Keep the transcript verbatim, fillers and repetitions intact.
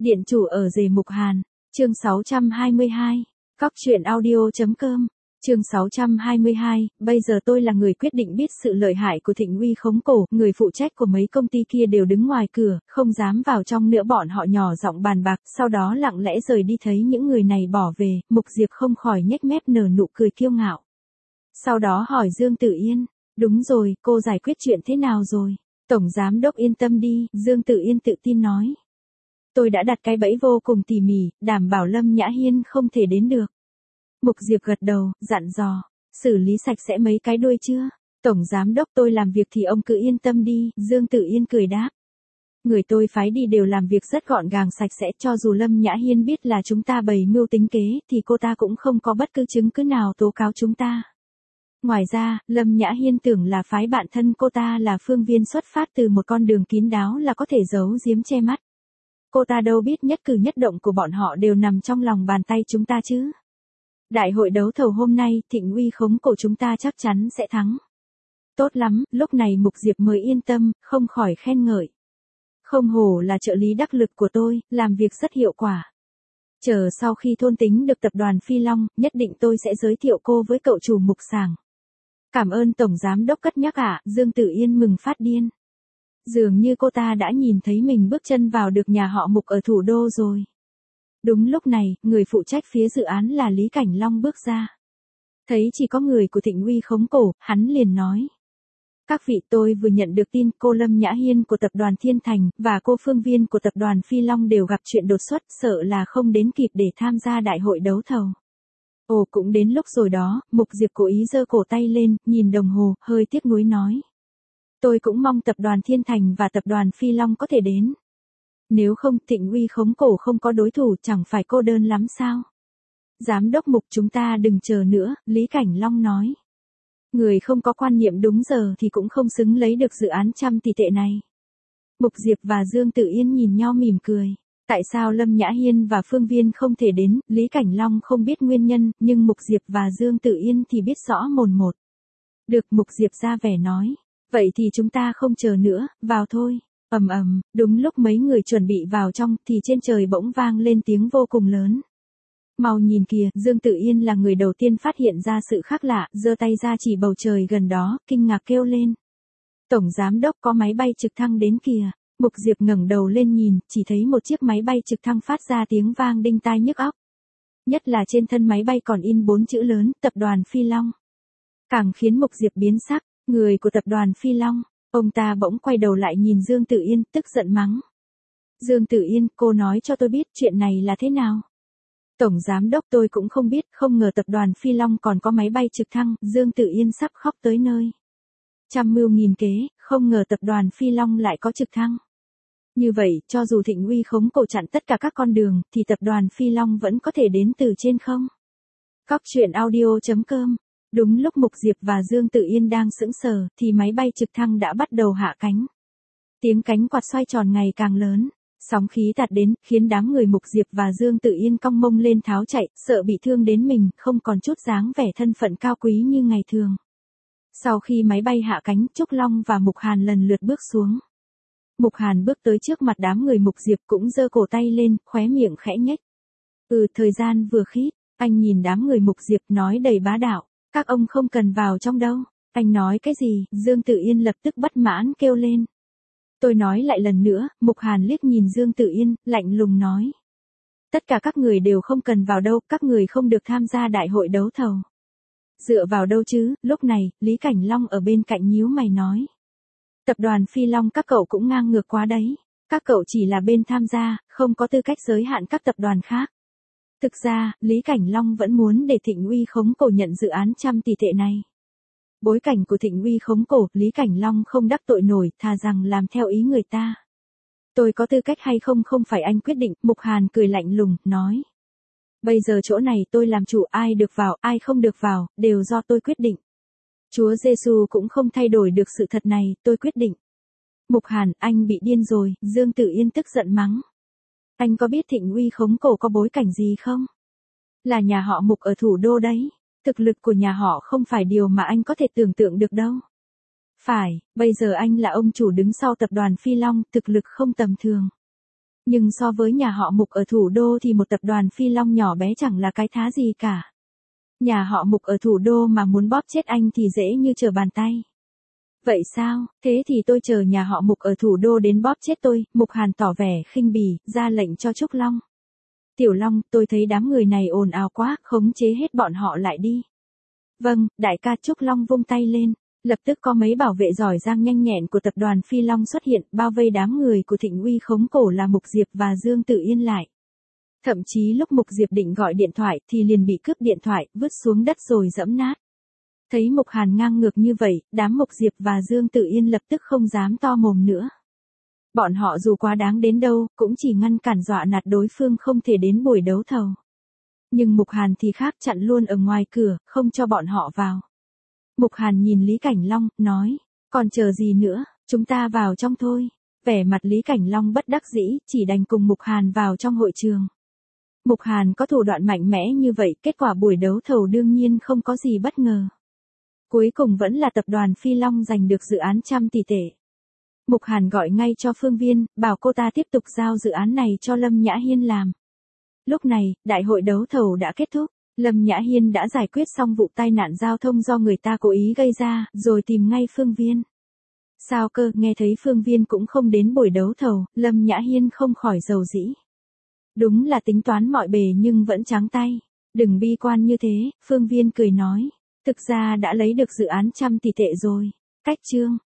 Điện chủ ở rể Mục Hàn, chương sáu trăm hai mươi hai, Cóc truyện audio.com, chương sáu trăm hai mươi hai, bây giờ tôi là người quyết định biết sự lợi hại của Thịnh Uy khống cổ, người phụ trách của mấy công ty kia đều đứng ngoài cửa, không dám vào trong nữa, bọn họ nhỏ giọng bàn bạc, sau đó lặng lẽ rời đi. Thấy những người này bỏ về, Mục Diệp không khỏi nhếch mép nở nụ cười kiêu ngạo. Sau đó hỏi Dương Tử Yên, đúng rồi, cô giải quyết chuyện thế nào rồi? Tổng giám đốc yên tâm đi, Dương Tử Yên tự tin nói. Tôi đã đặt cái bẫy vô cùng tỉ mỉ, đảm bảo Lâm Nhã Hiên không thể đến được. Mục Diệp gật đầu, dặn dò, xử lý sạch sẽ mấy cái đuôi chưa? Tổng giám đốc tôi làm việc thì ông cứ yên tâm đi, Dương Tử Yên cười đáp. Người tôi phái đi đều làm việc rất gọn gàng sạch sẽ, cho dù Lâm Nhã Hiên biết là chúng ta bày mưu tính kế thì cô ta cũng không có bất cứ chứng cứ nào tố cáo chúng ta. Ngoài ra, Lâm Nhã Hiên tưởng là phái bạn thân cô ta là Phương Viên xuất phát từ một con đường kín đáo là có thể giấu giếm che mắt. Cô ta đâu biết nhất cử nhất động của bọn họ đều nằm trong lòng bàn tay chúng ta chứ. Đại hội đấu thầu hôm nay, Thịnh Uy khống cổ chúng ta chắc chắn sẽ thắng. Tốt lắm, lúc này Mục Diệp mới yên tâm, không khỏi khen ngợi. Không hổ là trợ lý đắc lực của tôi, làm việc rất hiệu quả. Chờ sau khi thôn tính được tập đoàn Phi Long, nhất định tôi sẽ giới thiệu cô với cậu chủ Mục Sảng. Cảm ơn Tổng Giám Đốc cất nhắc ạ, Dương Tử Yên mừng phát điên. Dường như cô ta đã nhìn thấy mình bước chân vào được nhà họ Mục ở thủ đô rồi. Đúng lúc này, người phụ trách phía dự án là Lý Cảnh Long bước ra. Thấy chỉ có người của Thịnh Uy khống cổ, hắn liền nói. Các vị, tôi vừa nhận được tin cô Lâm Nhã Hiên của tập đoàn Thiên Thành và cô Phương Viên của tập đoàn Phi Long đều gặp chuyện đột xuất, sợ là không đến kịp để tham gia đại hội đấu thầu. Ồ, cũng đến lúc rồi đó. Mục Diệp cố ý giơ cổ tay lên, nhìn đồng hồ, hơi tiếc nuối nói. Tôi cũng mong tập đoàn Thiên Thành và tập đoàn Phi Long có thể đến. Nếu không, Thịnh Uy khống cổ không có đối thủ, chẳng phải cô đơn lắm sao? Giám đốc Mục, chúng ta đừng chờ nữa, Lý Cảnh Long nói. Người không có quan niệm đúng giờ thì cũng không xứng lấy được dự án trăm tỷ tệ này. Mục Diệp và Dương Tử Yên nhìn nhau mỉm cười. Tại sao Lâm Nhã Hiên và Phương Viên không thể đến? Lý Cảnh Long không biết nguyên nhân, nhưng Mục Diệp và Dương Tử Yên thì biết rõ mồn một. Được, Mục Diệp ra vẻ nói. Vậy thì chúng ta không chờ nữa, vào thôi. Ầm ầm, đúng lúc mấy người chuẩn bị vào trong thì trên trời bỗng vang lên tiếng vô cùng lớn. Mau nhìn kìa, Dương Tử Yên là người đầu tiên phát hiện ra sự khác lạ, giơ tay ra chỉ bầu trời gần đó, kinh ngạc kêu lên. Tổng giám đốc, có máy bay trực thăng đến kìa. Mục Diệp ngẩng đầu lên nhìn, chỉ thấy một chiếc máy bay trực thăng phát ra tiếng vang đinh tai nhức óc. Nhất là trên thân máy bay còn in bốn chữ lớn, tập đoàn Phi Long. Càng khiến Mục Diệp biến sắc, người của tập đoàn Phi Long. Ông ta bỗng quay đầu lại nhìn Dương Tử Yên, tức giận mắng. Dương Tử Yên, cô nói cho tôi biết chuyện này là thế nào? Tổng giám đốc, tôi cũng không biết, không ngờ tập đoàn Phi Long còn có máy bay trực thăng. Dương Tử Yên sắp khóc tới nơi. Trăm mưu nghìn kế, không ngờ tập đoàn Phi Long lại có trực thăng. Như vậy, cho dù Thịnh Uy khống cổ chặn tất cả các con đường, thì tập đoàn Phi Long vẫn có thể đến từ trên không? Cóc truyện audio.com. Đúng lúc Mục Diệp và Dương Tử Yên đang sững sờ, thì máy bay trực thăng đã bắt đầu hạ cánh. Tiếng cánh quạt xoay tròn ngày càng lớn, sóng khí tạt đến, khiến đám người Mục Diệp và Dương Tử Yên cong mông lên tháo chạy, sợ bị thương đến mình, không còn chút dáng vẻ thân phận cao quý như ngày thường. Sau khi máy bay hạ cánh, Trúc Long và Mục Hàn lần lượt bước xuống. Mục Hàn bước tới trước mặt đám người Mục Diệp cũng giơ cổ tay lên, khóe miệng khẽ nhếch. Ừ, thời gian vừa khít, anh nhìn đám người Mục Diệp nói đầy bá đạo. Các ông không cần vào trong đâu. Anh nói cái gì? Dương Tử Yên lập tức bất mãn kêu lên. Tôi nói lại lần nữa, Mục Hàn liếc nhìn Dương Tử Yên, lạnh lùng nói. Tất cả các người đều không cần vào đâu, các người không được tham gia đại hội đấu thầu. Dựa vào đâu chứ? Lúc này, Lý Cảnh Long ở bên cạnh nhíu mày nói. Tập đoàn Phi Long các cậu cũng ngang ngược quá đấy. Các cậu chỉ là bên tham gia, không có tư cách giới hạn các tập đoàn khác. Thực ra, Lý Cảnh Long vẫn muốn để Thịnh Uy khống cổ nhận dự án trăm tỷ tệ này. Bối cảnh của Thịnh Uy khống cổ, Lý Cảnh Long không đắc tội nổi, thà rằng làm theo ý người ta. Tôi có tư cách hay không không phải anh quyết định, Mục Hàn cười lạnh lùng, nói. Bây giờ chỗ này tôi làm chủ, ai được vào, ai không được vào, đều do tôi quyết định. Chúa Giêsu cũng không thay đổi được sự thật này, tôi quyết định. Mục Hàn, anh bị điên rồi, Dương Tử Yên tức giận mắng. Anh có biết Thịnh Uy khống cổ có bối cảnh gì không? Là nhà họ Mục ở thủ đô đấy. Thực lực của nhà họ không phải điều mà anh có thể tưởng tượng được đâu. Phải, bây giờ anh là ông chủ đứng sau tập đoàn Phi Long, thực lực không tầm thường. Nhưng so với nhà họ Mục ở thủ đô thì một tập đoàn Phi Long nhỏ bé chẳng là cái thá gì cả. Nhà họ Mục ở thủ đô mà muốn bóp chết anh thì dễ như trở bàn tay. Vậy sao, thế thì tôi chờ nhà họ Mục ở thủ đô đến bóp chết tôi, Mục Hàn tỏ vẻ khinh bỉ, ra lệnh cho Trúc Long. Tiểu Long, tôi thấy đám người này ồn ào quá, khống chế hết bọn họ lại đi. Vâng, đại ca. Trúc Long vung tay lên. Lập tức có mấy bảo vệ giỏi giang nhanh nhẹn của tập đoàn Phi Long xuất hiện, bao vây đám người của Thịnh Uy khống cổ là Mục Diệp và Dương Tử Yên lại. Thậm chí lúc Mục Diệp định gọi điện thoại thì liền bị cướp điện thoại, vứt xuống đất rồi giẫm nát. Thấy Mục Hàn ngang ngược như vậy, đám Mục Diệp và Dương Tử Yên lập tức không dám to mồm nữa. Bọn họ dù quá đáng đến đâu, cũng chỉ ngăn cản dọa nạt đối phương không thể đến buổi đấu thầu. Nhưng Mục Hàn thì khác, chặn luôn ở ngoài cửa, không cho bọn họ vào. Mục Hàn nhìn Lý Cảnh Long, nói, còn chờ gì nữa, chúng ta vào trong thôi. Vẻ mặt Lý Cảnh Long bất đắc dĩ, chỉ đành cùng Mục Hàn vào trong hội trường. Mục Hàn có thủ đoạn mạnh mẽ như vậy, kết quả buổi đấu thầu đương nhiên không có gì bất ngờ. Cuối cùng vẫn là tập đoàn Phi Long giành được dự án trăm tỷ tệ. Mục Hàn gọi ngay cho Phương Viên, bảo cô ta tiếp tục giao dự án này cho Lâm Nhã Hiên làm. Lúc này, đại hội đấu thầu đã kết thúc. Lâm Nhã Hiên đã giải quyết xong vụ tai nạn giao thông do người ta cố ý gây ra, rồi tìm ngay Phương Viên. Sao cơ, nghe thấy Phương Viên cũng không đến buổi đấu thầu, Lâm Nhã Hiên không khỏi rầu rĩ. Đúng là tính toán mọi bề nhưng vẫn trắng tay. Đừng bi quan như thế, Phương Viên cười nói. Thực ra đã lấy được dự án trăm tỷ tệ rồi. Cách chương.